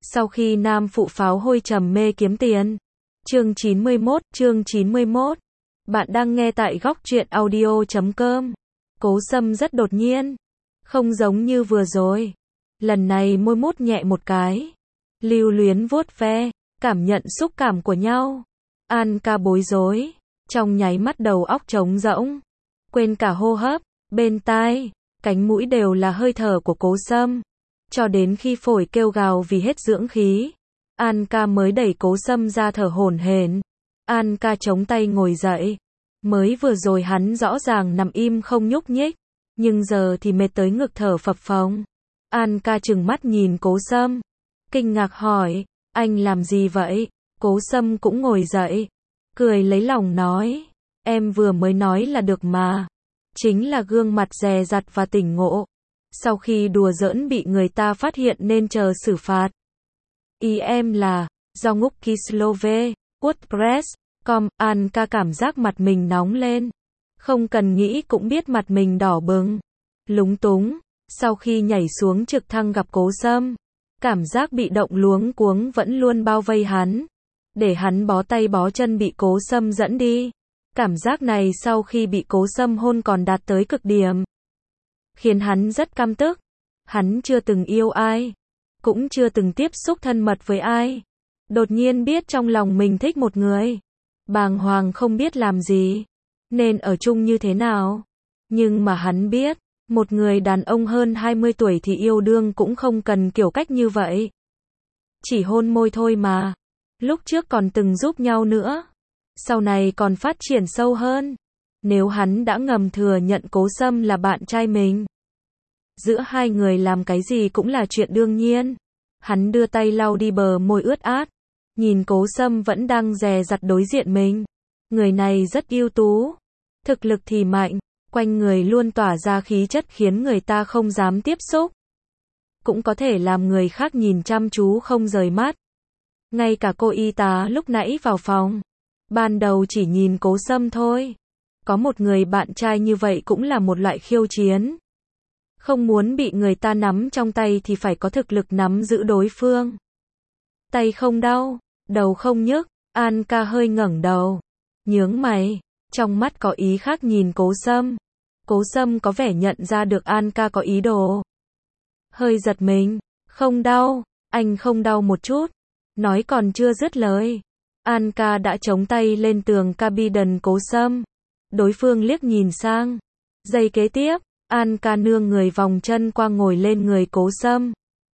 Sau khi nam phụ pháo hôi trầm mê kiếm tiền. Chương 91. Bạn đang nghe tại góc truyện audio.com. Cố Sâm rất đột nhiên. Không giống như vừa rồi. Lần này môi mút nhẹ một cái. Lưu luyến vuốt ve, cảm nhận xúc cảm của nhau. An ca bối rối. Trong nháy mắt đầu óc trống rỗng. Quên cả hô hấp, bên tai, cánh mũi đều là hơi thở của Cố Sâm. Cho đến khi phổi kêu gào vì hết dưỡng khí, An ca mới đẩy Cố Sâm ra thở hổn hển. An ca chống tay ngồi dậy. Mới vừa rồi hắn rõ ràng nằm im không nhúc nhích, nhưng giờ thì mệt tới ngực thở phập phồng. An ca trừng mắt nhìn Cố Sâm, kinh ngạc hỏi, anh làm gì vậy? Cố Sâm cũng ngồi dậy, cười lấy lòng nói, em vừa mới nói là được mà. Chính là gương mặt dè dặt và tỉnh ngộ. Sau khi đùa giỡn bị người ta phát hiện nên chờ xử phạt. Ý em là, do ngúc Kislove, WordPress.com, An ca cảm giác mặt mình nóng lên. Không cần nghĩ cũng biết mặt mình đỏ bừng. Lúng túng, sau khi nhảy xuống trực thăng gặp Cố Sâm. Cảm giác bị động luống cuống vẫn luôn bao vây hắn. Để hắn bó tay bó chân bị Cố Sâm dẫn đi. Cảm giác này sau khi bị Cố Sâm hôn còn đạt tới cực điểm. Khiến hắn rất căm tức. Hắn chưa từng yêu ai. Cũng chưa từng tiếp xúc thân mật với ai. Đột nhiên biết trong lòng mình thích một người. Bàng hoàng không biết làm gì. Nên ở chung như thế nào. Nhưng mà hắn biết. Một người đàn ông hơn 20 tuổi thì yêu đương cũng không cần kiểu cách như vậy. Chỉ hôn môi thôi mà. Lúc trước còn từng giúp nhau nữa. Sau này còn phát triển sâu hơn. Nếu hắn đã ngầm thừa nhận Cố Sâm là bạn trai mình. Giữa hai người làm cái gì cũng là chuyện đương nhiên. Hắn đưa tay lau đi bờ môi ướt át. Nhìn Cố Sâm vẫn đang dè dặt đối diện mình. Người này rất ưu tú. Thực lực thì mạnh. Quanh người luôn tỏa ra khí chất khiến người ta không dám tiếp xúc. Cũng có thể làm người khác nhìn chăm chú không rời mắt. Ngay cả cô y tá lúc nãy vào phòng. Ban đầu chỉ nhìn Cố Sâm thôi. Có một người bạn trai như vậy cũng là một loại khiêu chiến. Không muốn bị người ta nắm trong tay thì phải có thực lực nắm giữ đối phương. Tay không đau, đầu không nhức, An ca hơi ngẩng đầu. Nhướng mày, trong mắt có ý khác nhìn Cố Sâm. Cố Sâm có vẻ nhận ra được An ca có ý đồ. Hơi giật mình, không đau, anh không đau một chút. Nói còn chưa dứt lời. An ca đã chống tay lên tường cabin Cố Sâm. Đối phương liếc nhìn sang. Giây kế tiếp, An ca nương người vòng chân qua ngồi lên người Cố Sâm.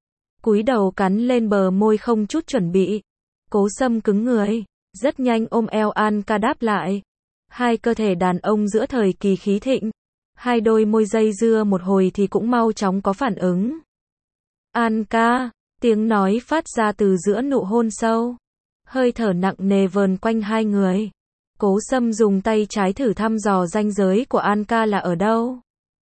Cúi đầu cắn lên bờ môi không chút chuẩn bị. Cố Sâm cứng người. Rất nhanh ôm eo An ca đáp lại. Hai cơ thể đàn ông giữa thời kỳ khí thịnh. Hai đôi môi dây dưa một hồi thì cũng mau chóng có phản ứng. An ca, tiếng nói phát ra từ giữa nụ hôn sâu. Hơi thở nặng nề vờn quanh hai người. Cố Sâm dùng tay trái thử thăm dò ranh giới của An ca là ở đâu.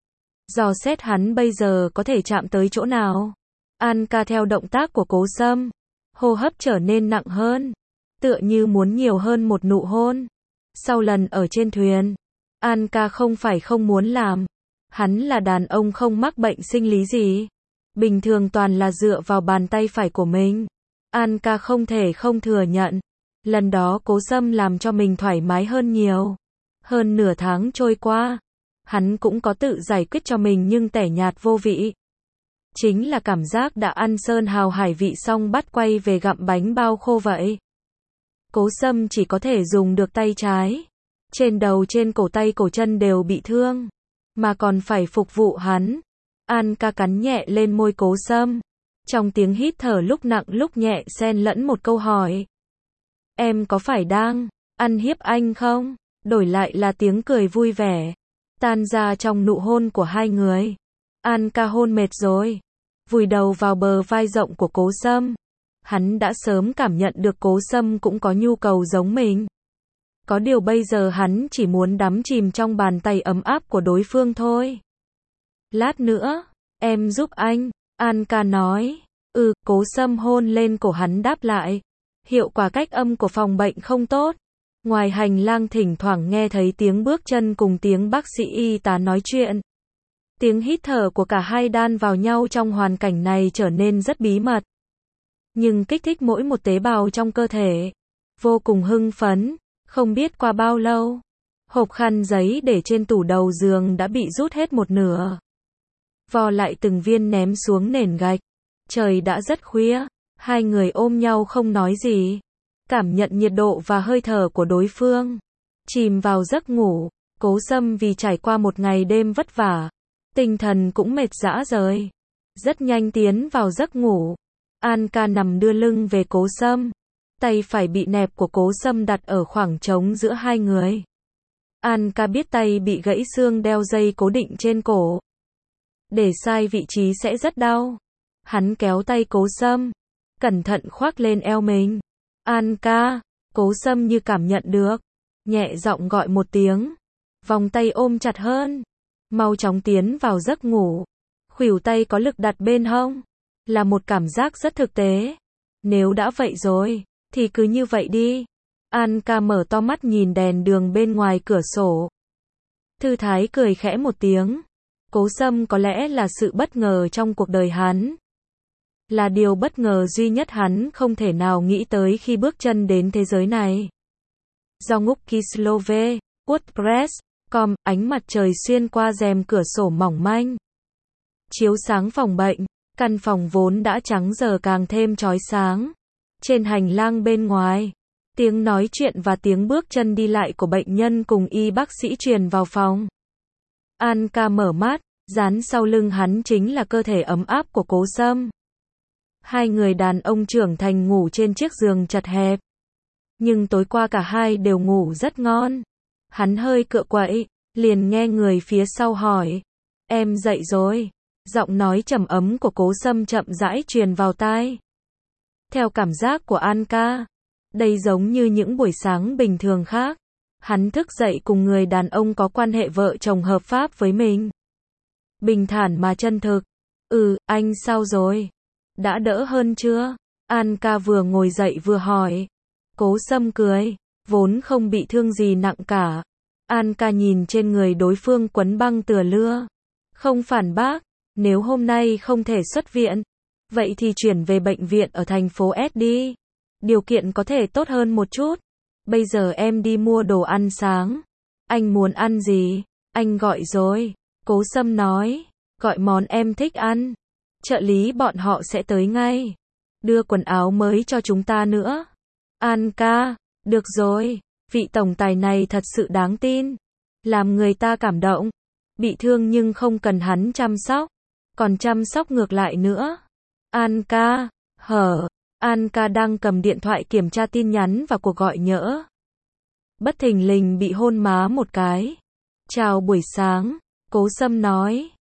Dò xét hắn bây giờ có thể chạm tới chỗ nào. An ca theo động tác của Cố Sâm. Hô hấp trở nên nặng hơn. Tựa như muốn nhiều hơn một nụ hôn. Sau lần ở trên thuyền. An ca không phải không muốn làm. Hắn là đàn ông không mắc bệnh sinh lý gì. Bình thường toàn là dựa vào bàn tay phải của mình. An ca không thể không thừa nhận. Lần đó Cố Sâm làm cho mình thoải mái hơn nhiều. Hơn nửa tháng trôi qua. Hắn cũng có tự giải quyết cho mình nhưng tẻ nhạt vô vị. Chính là cảm giác đã ăn sơn hào hải vị xong bắt quay về gặm bánh bao khô vậy. Cố Sâm chỉ có thể dùng được tay trái. Trên đầu trên cổ tay cổ chân đều bị thương. Mà còn phải phục vụ hắn. An ca cắn nhẹ lên môi Cố Sâm. Trong tiếng hít thở lúc nặng lúc nhẹ xen lẫn một câu hỏi. Em có phải đang ăn hiếp anh không? Đổi lại là tiếng cười vui vẻ. Tan ra trong nụ hôn của hai người. An ca hôn mệt rồi. Vùi đầu vào bờ vai rộng của Cố Sâm. Hắn đã sớm cảm nhận được Cố Sâm cũng có nhu cầu giống mình. Có điều bây giờ hắn chỉ muốn đắm chìm trong bàn tay ấm áp của đối phương thôi. Lát nữa, em giúp anh, An ca nói. Cố Sâm hôn lên cổ hắn đáp lại. Hiệu quả cách âm của phòng bệnh không tốt. Ngoài hành lang thỉnh thoảng nghe thấy tiếng bước chân cùng tiếng bác sĩ y tá nói chuyện. Tiếng hít thở của cả hai đan vào nhau trong hoàn cảnh này trở nên rất bí mật. nhưng kích thích mỗi một tế bào trong cơ thể. Vô cùng hưng phấn, không biết qua bao lâu, hộp khăn giấy để trên tủ đầu giường đã bị rút hết một nửa. Vò lại từng viên ném xuống nền gạch. Trời đã rất khuya, hai người ôm nhau không nói gì, cảm nhận nhiệt độ và hơi thở của đối phương. Chìm vào giấc ngủ, Cố Sâm vì trải qua một ngày đêm vất vả, tinh thần cũng mệt rã rời. Rất nhanh tiến vào giấc ngủ. An ca nằm đưa lưng về Cố Sâm. Tay phải bị nẹp của Cố Sâm đặt ở khoảng trống giữa hai người. An ca biết tay bị gãy xương đeo dây cố định trên cổ. Để sai vị trí sẽ rất đau. Hắn kéo tay Cố Sâm, cẩn thận khoác lên eo mình. An ca, Cố Sâm như cảm nhận được, nhẹ giọng gọi một tiếng. Vòng tay ôm chặt hơn. Mau chóng tiến vào giấc ngủ. Khuỷu tay có lực đặt bên hông. Là một cảm giác rất thực tế. Nếu đã vậy rồi, thì cứ như vậy đi. An ca mở to mắt nhìn đèn đường bên ngoài cửa sổ. Thư thái cười khẽ một tiếng. Cố Sâm có lẽ là sự bất ngờ trong cuộc đời hắn. Là điều bất ngờ duy nhất hắn không thể nào nghĩ tới khi bước chân đến thế giới này. Do ngúc Kislove, WordPress.com, ánh mặt trời xuyên qua rèm cửa sổ mỏng manh. Chiếu sáng phòng bệnh, căn phòng vốn đã trắng giờ càng thêm chói sáng. Trên hành lang bên ngoài, tiếng nói chuyện và tiếng bước chân đi lại của bệnh nhân cùng y bác sĩ truyền vào phòng. An ca mở mắt, dán sau lưng hắn chính là cơ thể ấm áp của Cố Sâm. Hai người đàn ông trưởng thành ngủ trên chiếc giường chật hẹp. Nhưng tối qua cả hai đều ngủ rất ngon. Hắn hơi cựa quậy, liền nghe người phía sau hỏi. Em dậy rồi. Giọng nói trầm ấm của Cố Sâm chậm rãi truyền vào tai. Theo cảm giác của An ca, đây giống như những buổi sáng bình thường khác. Hắn thức dậy cùng người đàn ông có quan hệ vợ chồng hợp pháp với mình. Bình thản mà chân thực. Anh sao rồi? Đã đỡ hơn chưa? An ca vừa ngồi dậy vừa hỏi. Cố Sâm cười, vốn không bị thương gì nặng cả. An ca nhìn trên người đối phương quấn băng tựa lưa. Không phản bác, nếu hôm nay không thể xuất viện, vậy thì chuyển về bệnh viện ở thành phố S đi. Điều kiện có thể tốt hơn một chút. Bây giờ em đi mua đồ ăn sáng. Anh muốn ăn gì? Anh gọi rồi. Cố Sâm nói. Gọi món em thích ăn. Trợ lý bọn họ sẽ tới ngay. Đưa quần áo mới cho chúng ta nữa. An ca. Được rồi. Vị tổng tài này thật sự đáng tin. Làm người ta cảm động. Bị thương nhưng không cần hắn chăm sóc. Còn chăm sóc ngược lại nữa. An ca. An ca đang cầm điện thoại kiểm tra tin nhắn và cuộc gọi nhỡ. Bất thình lình bị hôn má một cái. Chào buổi sáng. Cố Sâm nói.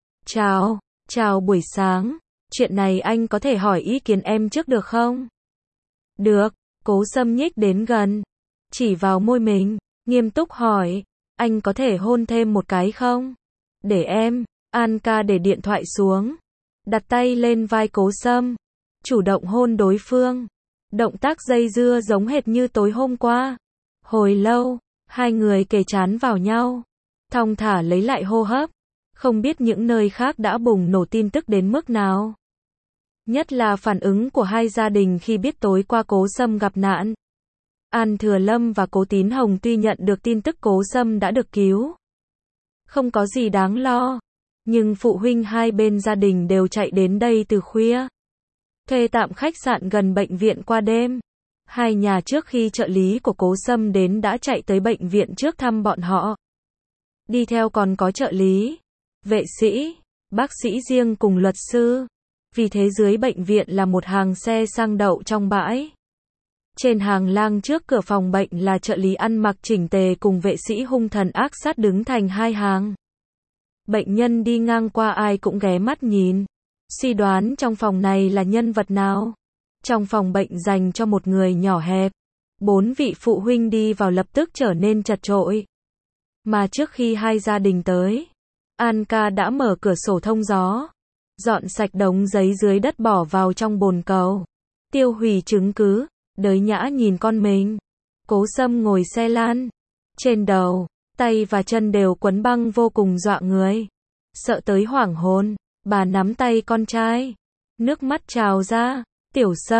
Chào buổi sáng. Chuyện này anh có thể hỏi ý kiến em trước được không? Được. Cố Sâm nhích đến gần. Chỉ vào môi mình. Nghiêm túc hỏi. Anh có thể hôn thêm một cái không? Để em. An ca để điện thoại xuống. Đặt tay lên vai Cố Sâm. Chủ động hôn đối phương. Động tác dây dưa giống hệt như tối hôm qua. Hồi lâu, hai người kề trán vào nhau. Thong thả lấy lại hô hấp. Không biết những nơi khác đã bùng nổ tin tức đến mức nào. Nhất là phản ứng của hai gia đình khi biết tối qua Cố Sâm gặp nạn. An Thừa Lâm và Cố Tín Hồng tuy nhận được tin tức Cố Sâm đã được cứu. Không có gì đáng lo. Nhưng phụ huynh hai bên gia đình đều chạy đến đây từ khuya. Thuê tạm khách sạn gần bệnh viện qua đêm. Hai nhà trước khi trợ lý của Cố Sâm đến đã chạy tới bệnh viện trước thăm bọn họ. Đi theo còn có trợ lý, vệ sĩ, bác sĩ riêng cùng luật sư. Vì thế dưới bệnh viện là một hàng xe sang đậu trong bãi. Trên hàng lang trước cửa phòng bệnh là trợ lý ăn mặc chỉnh tề cùng vệ sĩ hung thần ác sát đứng thành hai hàng. Bệnh nhân đi ngang qua ai cũng ghé mắt nhìn. Suy đoán trong phòng này là nhân vật nào? Trong phòng bệnh dành cho một người nhỏ hẹp. 4 vị phụ huynh đi vào lập tức trở nên chật chội. Mà trước khi hai gia đình tới, An ca đã mở cửa sổ thông gió. Dọn sạch đống giấy dưới đất bỏ vào trong bồn cầu. Tiêu hủy chứng cứ. Đới nhã nhìn con mình. Cố Sâm ngồi xe lăn. Trên đầu, tay và chân đều quấn băng vô cùng dọa người. Sợ tới hoảng hồn. Bà nắm tay con trai. Nước mắt trào ra. Tiểu Sâm,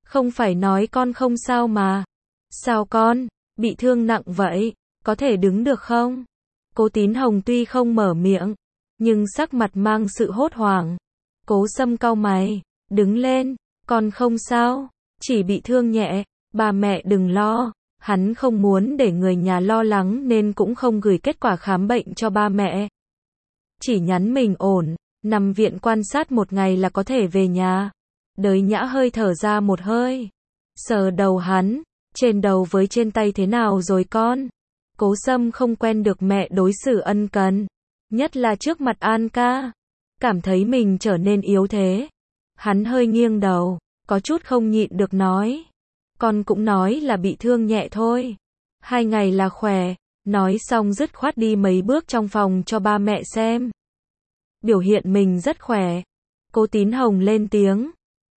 Không phải nói con không sao mà. Sao con, bị thương nặng vậy, có thể đứng được không? Cố Tín Hồng tuy không mở miệng, nhưng sắc mặt mang sự hốt hoảng. Cố Sâm cau mày, đứng lên, con không sao, chỉ bị thương nhẹ, ba mẹ đừng lo. Hắn không muốn để người nhà lo lắng nên cũng không gửi kết quả khám bệnh cho ba mẹ. Chỉ nhắn mình ổn, nằm viện quan sát một ngày là có thể về nhà. Đới Nhã hơi thở ra một hơi, sờ đầu hắn, trên đầu với trên tay thế nào rồi con? Cố Sâm không quen được mẹ đối xử ân cần, nhất là trước mặt An ca, cảm thấy mình trở nên yếu thế. Hắn hơi nghiêng đầu, có chút không nhịn được nói. Con cũng nói là bị thương nhẹ thôi. 2 ngày là khỏe. Nói xong dứt khoát đi mấy bước trong phòng cho ba mẹ xem. Biểu hiện mình rất khỏe. Cố Tín Hồng lên tiếng.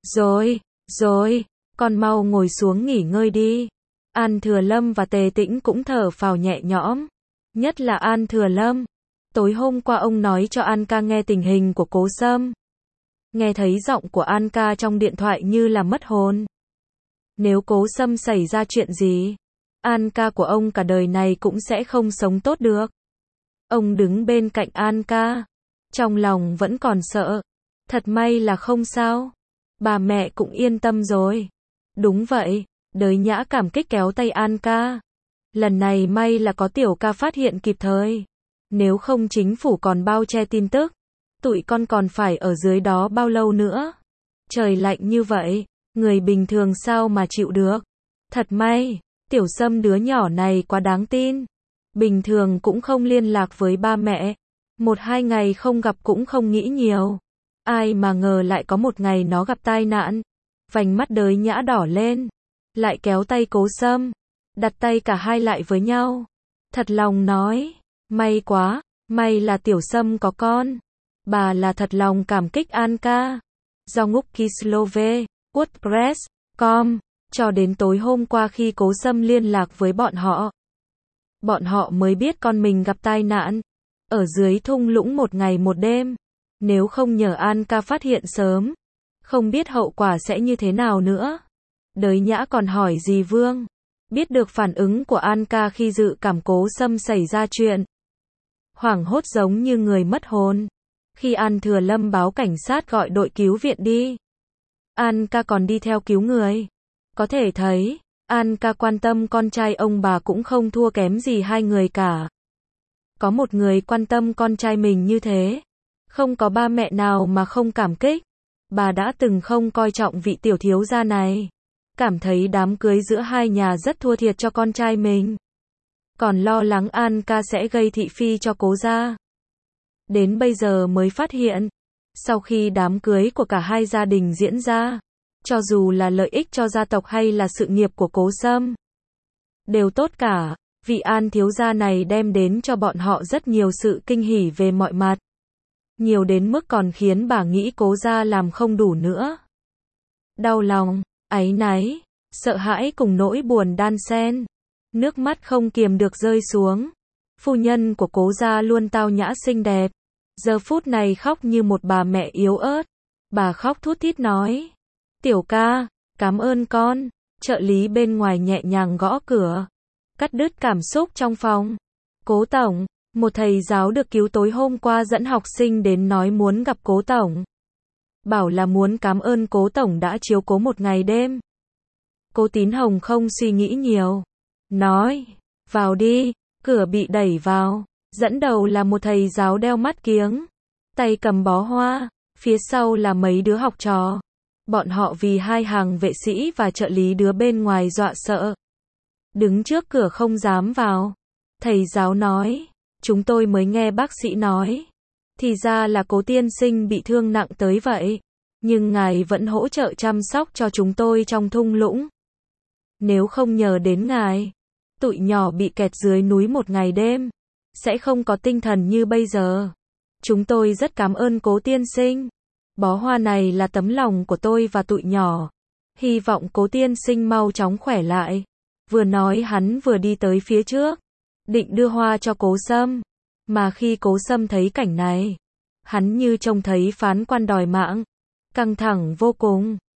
Rồi, con mau ngồi xuống nghỉ ngơi đi. An Thừa Lâm và Tề Tĩnh cũng thở phào nhẹ nhõm. Nhất là An Thừa Lâm. Tối hôm qua ông nói cho An ca nghe tình hình của Cố Sâm. Nghe thấy giọng của An ca trong điện thoại như là mất hồn. Nếu Cố Sâm xảy ra chuyện gì, An ca của ông cả đời này cũng sẽ không sống tốt được. Ông đứng bên cạnh An ca, trong lòng vẫn còn sợ. Thật may là không sao. Bà mẹ cũng yên tâm rồi. Đúng vậy, Đới Nhã cảm kích kéo tay An ca. Lần này may là có tiểu ca phát hiện kịp thời. Nếu không chính phủ còn bao che tin tức. Tụi con còn phải ở dưới đó bao lâu nữa. Trời lạnh như vậy, người bình thường sao mà chịu được. Thật may, Tiểu Sâm đứa nhỏ này quá đáng tin. Bình thường cũng không liên lạc với ba mẹ. 1-2 ngày không gặp cũng không nghĩ nhiều. Ai mà ngờ lại có một ngày nó gặp tai nạn. Vành mắt Đới Nhã đỏ lên. Lại kéo tay Cố Sâm. Đặt tay cả hai lại với nhau. Thật lòng nói. May quá, may là Tiểu Sâm có con. Bà là thật lòng cảm kích An ca. Do Ngúc Kislove, WordPress.com. Cho đến tối hôm qua khi Cố Sâm liên lạc với bọn họ mới biết con mình gặp tai nạn. Ở dưới thung lũng 1 ngày 1 đêm. Nếu không nhờ An ca phát hiện sớm, không biết hậu quả sẽ như thế nào nữa. Đới Nhã còn hỏi dì Vương. Biết được phản ứng của An ca khi dự cảm Cố Sâm xảy ra chuyện. Hoảng hốt giống như người mất hồn. Khi An Thừa Lâm báo cảnh sát gọi đội cứu viện đi. An ca còn đi theo cứu người. Có thể thấy, An ca quan tâm con trai ông bà cũng không thua kém gì hai người cả. Có một người quan tâm con trai mình như thế. Không có ba mẹ nào mà không cảm kích. Bà đã từng không coi trọng vị tiểu thiếu gia này. Cảm thấy đám cưới giữa hai nhà rất thua thiệt cho con trai mình. Còn lo lắng An ca sẽ gây thị phi cho Cố gia. Đến bây giờ mới phát hiện. Sau khi đám cưới của cả hai gia đình diễn ra, cho dù là lợi ích cho gia tộc hay là sự nghiệp của Cố Sâm, đều tốt cả. Vị An thiếu gia này đem đến cho bọn họ rất nhiều sự kinh hỉ về mọi mặt. Nhiều đến mức còn khiến bà nghĩ Cố gia làm không đủ nữa. Đau lòng, áy náy, sợ hãi cùng nỗi buồn đan xen. Nước mắt không kiềm được rơi xuống. Phu nhân của Cố gia luôn tao nhã xinh đẹp. Giờ phút này khóc như một bà mẹ yếu ớt. Bà khóc thút thít nói. Tiểu ca, cảm ơn con. Trợ lý bên ngoài nhẹ nhàng gõ cửa. Cắt đứt cảm xúc trong phòng. Cố tổng, một thầy giáo được cứu tối hôm qua dẫn học sinh đến nói muốn gặp Cố tổng. Bảo là muốn cảm ơn Cố tổng đã chiếu cố một ngày đêm. Cố Tín Hồng không suy nghĩ nhiều. Nói, vào đi. Cửa bị đẩy vào. Dẫn đầu là một thầy giáo đeo mắt kiếng. Tay cầm bó hoa. Phía sau là mấy đứa học trò. Bọn họ vì hai hàng vệ sĩ và trợ lý đứa bên ngoài dọa sợ. Đứng trước cửa không dám vào. Thầy giáo nói. Chúng tôi mới nghe bác sĩ nói. Thì ra là Cố tiên sinh bị thương nặng tới vậy. Nhưng ngài vẫn hỗ trợ chăm sóc cho chúng tôi trong thung lũng. Nếu không nhờ đến ngài, tụi nhỏ bị kẹt dưới núi một ngày đêm, sẽ không có tinh thần như bây giờ. Chúng tôi rất cảm ơn Cố tiên sinh. Bó hoa này là tấm lòng của tôi và tụi nhỏ. Hy vọng Cố tiên sinh mau chóng khỏe lại. Vừa nói hắn vừa đi tới phía trước, định đưa hoa cho Cố Sâm. Mà khi Cố Sâm thấy cảnh này, hắn như trông thấy phán quan đòi mạng. Căng thẳng vô cùng.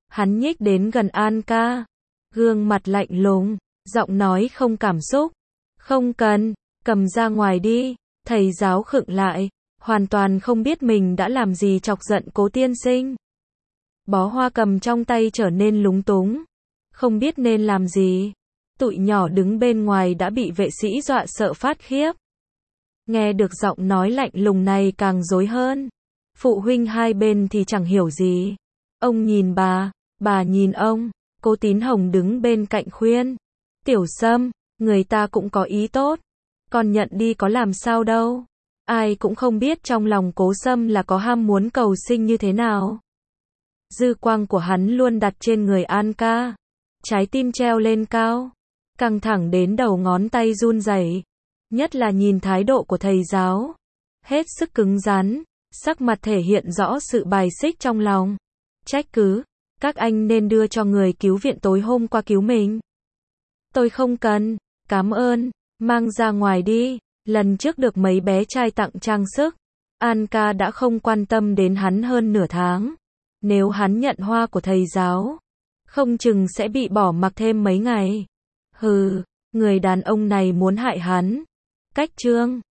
Hắn nhích đến gần An ca, gương mặt lạnh lùng, giọng nói không cảm xúc. Không cần, cầm ra ngoài đi. Thầy giáo khựng lại, hoàn toàn không biết mình đã làm gì chọc giận Cố tiên sinh. Bó hoa cầm trong tay trở nên lúng túng, không biết nên làm gì. Tụi nhỏ đứng bên ngoài đã bị vệ sĩ dọa sợ phát khiếp. Nghe được giọng nói lạnh lùng này càng rối hơn. Phụ huynh hai bên thì chẳng hiểu gì. Ông nhìn bà nhìn ông. Cố Tín Hồng đứng bên cạnh khuyên. Tiểu Sâm, người ta cũng có ý tốt. Con nhận đi có làm sao đâu. Ai cũng không biết trong lòng Cố Sâm là có ham muốn cầu sinh như thế nào. Dư quang của hắn luôn đặt trên người An ca. Trái tim treo lên cao, căng thẳng đến đầu ngón tay run rẩy. Nhất là nhìn thái độ của thầy giáo, hết sức cứng rắn, sắc mặt thể hiện rõ sự bài xích trong lòng. Trách cứ, các anh nên đưa cho người cứu viện tối hôm qua cứu mình. Tôi không cần, cảm ơn, mang ra ngoài đi. Lần trước được mấy bé trai tặng trang sức, An ca đã không quan tâm đến hắn hơn nửa tháng. Nếu hắn nhận hoa của thầy giáo, không chừng sẽ bị bỏ mặc thêm mấy ngày. Hừ, người đàn ông này muốn hại hắn. Cách chương